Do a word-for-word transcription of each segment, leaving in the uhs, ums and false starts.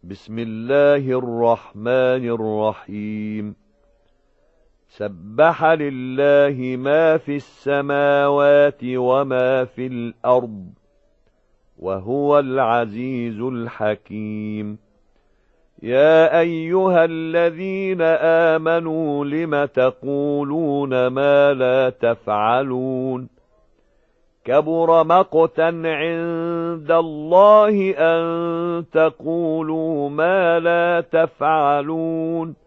بسم الله الرحمن الرحيم سبح لله ما في السماوات وما في الأرض وهو العزيز الحكيم يا أيها الذين آمنوا لم تقولون ما لا تفعلون كبر مقتا عند الله أن تقولوا ما لا تفعلون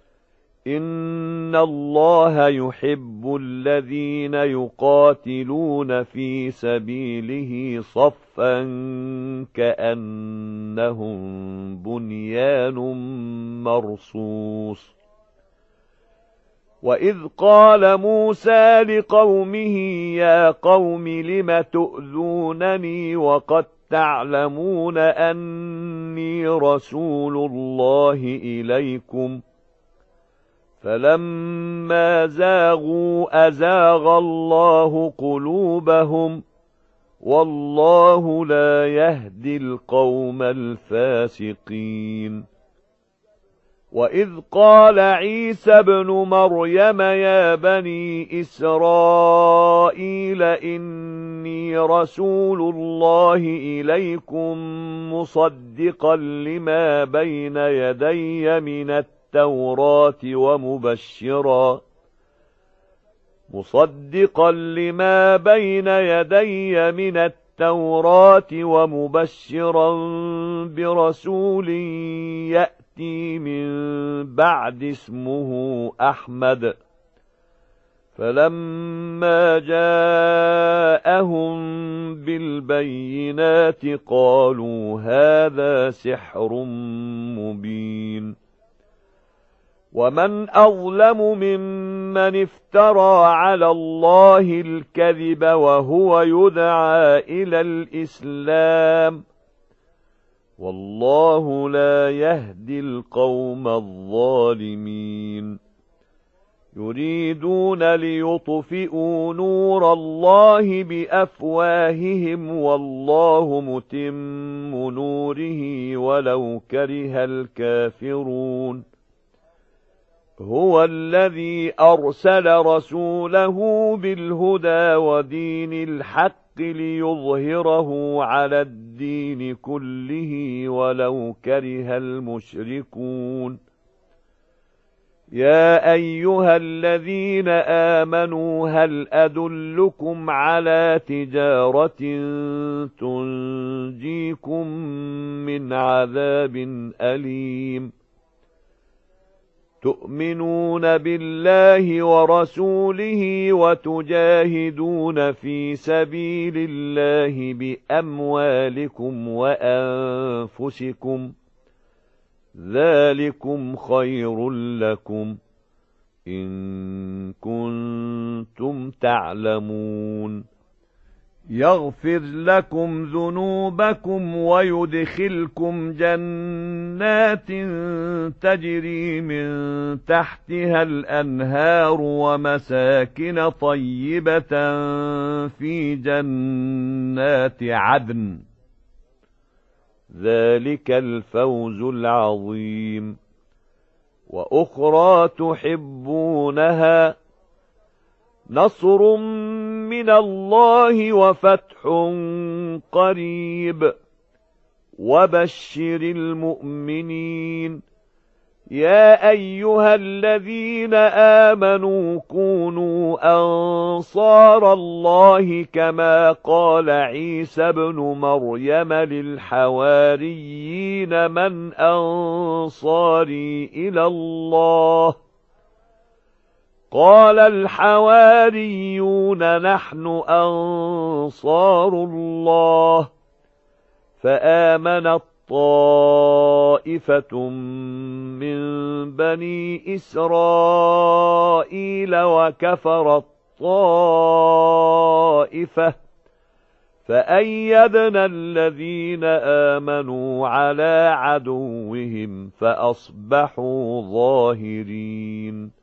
إن الله يحب الذين يقاتلون في سبيله صفا كأنهم بنيان مرصوص وإذ قال موسى لقومه يا قوم لم تؤذونني وقد تعلمون أني رسول الله إليكم فلما زاغوا أزاغ الله قلوبهم والله لا يهدي القوم الفاسقين وإذ قال عيسى ابن مريم يا بني إسرائيل إني رسول الله إليكم مصدقا لما بين يدي من التوراة ومبشرا مصدقا لما بين يدي من التوراة ومبشرا برسول يأتي من بعد اسمه أحمد فلما جاءهم بالبينات قالوا هذا سحر مبين ومن أظلم ممن افترى على الله الكذب وهو يدعى إلى الإسلام والله لا يهدي القوم الظالمين يريدون ليطفئوا نور الله بأفواههم والله متم نوره ولو كره الكافرون هو الذي أرسل رسوله بالهدى ودين الحق ليظهره على الدين كله ولو كره المشركون يا أيها الذين آمنوا هل أدلكم على تجارة تنجيكم من عذاب أليم تؤمنون بالله ورسوله وتجاهدون في سبيل الله بأموالكم وأنفسكم ذلكم خير لكم إن كنتم تعلمون يغفر لكم ذنوبكم ويدخلكم جنات تجري من تحتها الأنهار ومساكن طيبة في جنات عدن ذلك الفوز العظيم وأخرى تحبونها نصر من الله وفتح قريب وبشر المؤمنين يا أيها الذين آمنوا كونوا أنصار الله كما قال عيسى ابن مريم للحواريين من أنصاري إلى الله قال الحواريون نحن أنصار الله فآمنت طائفة من بني إسرائيل وكفرت طائفة فأيدنا الذين آمنوا على عدوهم فأصبحوا ظاهرين